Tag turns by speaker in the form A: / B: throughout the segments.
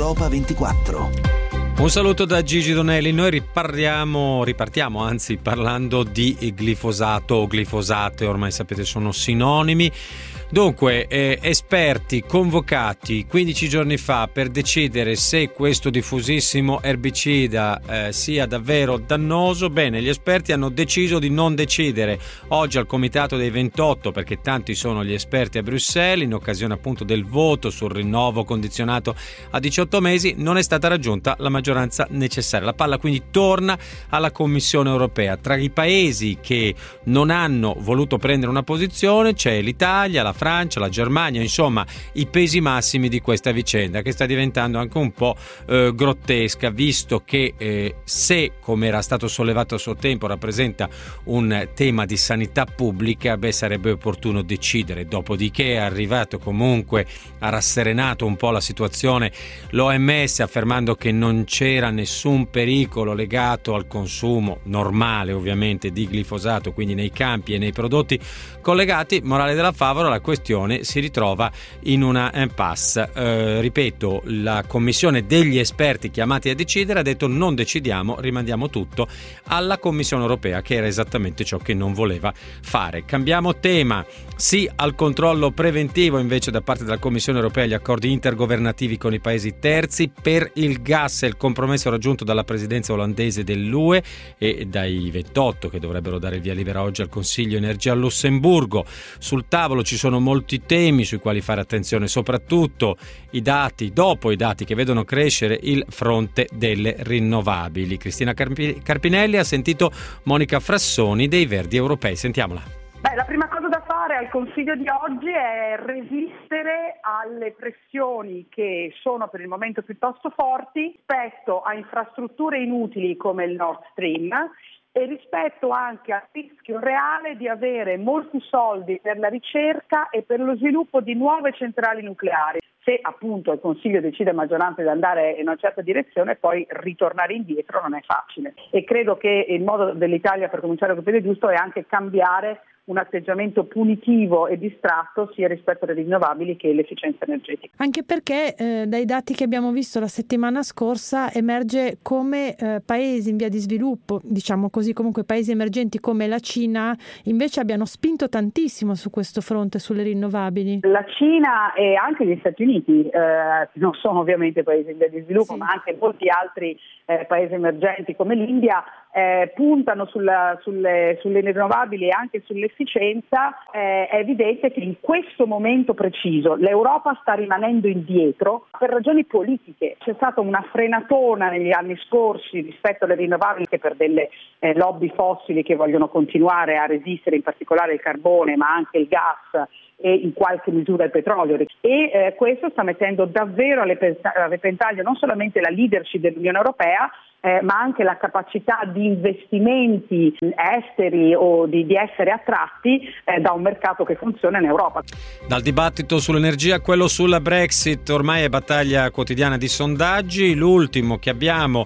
A: Europa 24.
B: Un saluto da Gigi Donelli. Noi ripartiamo parlando di glifosato o glifosate, ormai sapete sono sinonimi. Dunque, esperti convocati 15 giorni fa per decidere se questo diffusissimo erbicida sia davvero dannoso. Bene, gli esperti hanno deciso di non decidere oggi al Comitato dei 28, perché tanti sono gli esperti a Bruxelles, in occasione appunto del voto sul rinnovo condizionato a 18 mesi, non è stata raggiunta la maggioranza necessaria. La palla quindi torna alla Commissione europea. Tra i paesi che non hanno voluto prendere una posizione c'è l'Italia, la Francia, la Germania, insomma i pesi massimi di questa vicenda, che sta diventando anche un po' grottesca, visto che se, come era stato sollevato a suo tempo, rappresenta un tema di sanità pubblica, sarebbe opportuno decidere. Dopodiché è arrivato comunque, ha rasserenato un po' la situazione l'OMS, affermando che non c'era nessun pericolo legato al consumo normale ovviamente di glifosato, quindi nei campi e nei prodotti collegati. Morale della favola, la questione si ritrova in una impasse. Ripeto, la commissione degli esperti chiamati a decidere ha detto non decidiamo, rimandiamo tutto alla Commissione europea, che era esattamente ciò che non voleva fare. Cambiamo tema, sì al controllo preventivo invece da parte della Commissione europea agli accordi intergovernativi con i paesi terzi. Per il gas è il compromesso raggiunto dalla presidenza olandese dell'UE e dai 28 che dovrebbero dare il via libera oggi al Consiglio Energia a Lussemburgo. Sul tavolo ci sono molti temi sui quali fare attenzione, soprattutto dopo i dati che vedono crescere il fronte delle rinnovabili. Cristina Carpinelli ha sentito Monica Frassoni dei Verdi Europei. Sentiamola.
C: La prima cosa da fare al Consiglio di oggi è resistere alle pressioni che sono per il momento piuttosto forti rispetto a infrastrutture inutili come il Nord Stream e rispetto anche al rischio reale di avere molti soldi per la ricerca e per lo sviluppo di nuove centrali nucleari. Se appunto il Consiglio decide a maggioranza di andare in una certa direzione, poi ritornare indietro non è facile. E credo che il modo dell'Italia per cominciare col piede giusto è anche cambiare un atteggiamento punitivo e distratto sia rispetto alle rinnovabili che all'efficienza energetica.
D: Anche perché dai dati che abbiamo visto la settimana scorsa emerge come paesi in via di sviluppo, diciamo così, comunque paesi emergenti come la Cina invece abbiano spinto tantissimo su questo fronte, sulle rinnovabili.
C: La Cina e anche gli Stati Uniti non sono ovviamente paesi in via di sviluppo, sì, ma anche molti altri paesi emergenti come l'India puntano sulle rinnovabili e anche sull'efficienza. È evidente che in questo momento preciso l'Europa sta rimanendo indietro per ragioni politiche. C'è stata una frenatona negli anni scorsi rispetto alle rinnovabili che per delle lobby fossili che vogliono continuare a resistere, in particolare il carbone ma anche il gas e in qualche misura il petrolio, e questo sta mettendo davvero a repentaglio non solamente la leadership dell'Unione Europea ma anche la capacità di investimenti esteri o di essere attratti da un mercato che funziona in Europa.
B: Dal dibattito sull'energia a quello sulla Brexit, ormai è battaglia quotidiana di sondaggi. L'ultimo che abbiamo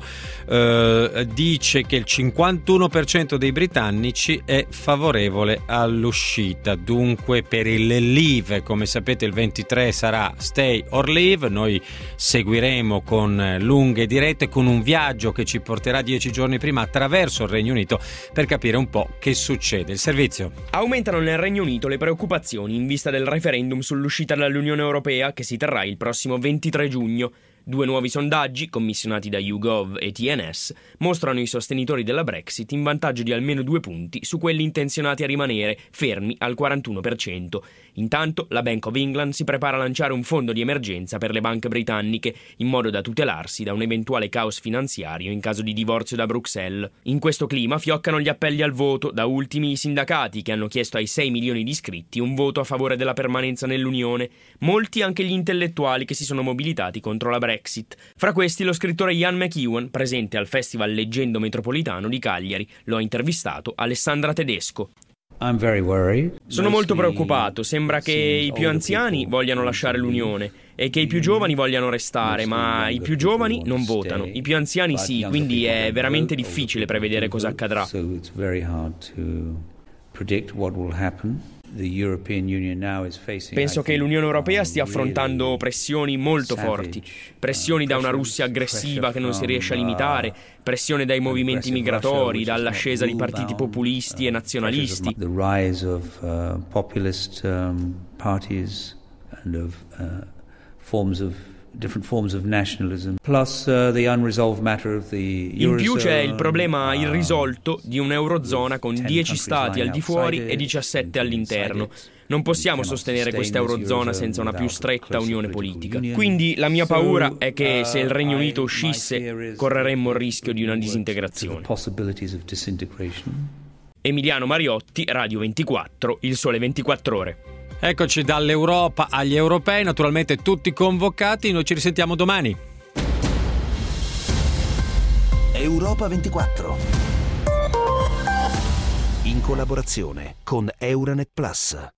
B: dice che il 51% dei britannici è favorevole all'uscita. Dunque per il leave, come sapete, il 23 sarà stay or leave. Noi seguiremo con lunghe dirette, con un viaggio che ci porterà 10 giorni prima attraverso il Regno Unito per capire un po' che succede. Il servizio.
E: Aumentano nel Regno Unito le preoccupazioni in vista del referendum sull'uscita dall'Unione Europea che si terrà il prossimo 23 giugno. 2 nuovi sondaggi, commissionati da YouGov e TNS, mostrano i sostenitori della Brexit in vantaggio di almeno 2 punti su quelli intenzionati a rimanere, fermi al 41%. Intanto, la Bank of England si prepara a lanciare un fondo di emergenza per le banche britanniche, in modo da tutelarsi da un eventuale caos finanziario in caso di divorzio da Bruxelles. In questo clima fioccano gli appelli al voto, da ultimi i sindacati che hanno chiesto ai 6 milioni di iscritti un voto a favore della permanenza nell'Unione, molti anche gli intellettuali che si sono mobilitati contro la Brexit. Fra questi lo scrittore Ian McEwan, presente al Festival Leggendo Metropolitano di Cagliari. Lo ha intervistato Alessandra Tedesco. Sono molto preoccupato, sembra che i più anziani vogliano lasciare l'Unione e che i più giovani vogliano restare, ma i più giovani non votano, i più anziani sì, quindi è veramente difficile prevedere cosa accadrà. Penso che l'Unione Europea stia affrontando pressioni molto forti, pressioni da una Russia aggressiva che non si riesce a limitare, pressione dai movimenti migratori, dall'ascesa di partiti populisti e nazionalisti.
A: Different forms of nationalism, plus the unresolved matter of the
E: In più c'è il problema irrisolto di un'eurozona con 10 stati al di fuori e 17 all'interno. Non possiamo sostenere questa eurozona senza una più stretta unione politica. Quindi la mia paura è che se il Regno Unito uscisse, correremmo il rischio di una disintegrazione. Emiliano Mariotti, Radio 24, Il Sole 24 Ore.
B: Eccoci dall'Europa agli europei, naturalmente tutti convocati, noi ci risentiamo domani.
F: Europa 24, in collaborazione con Euranet Plus.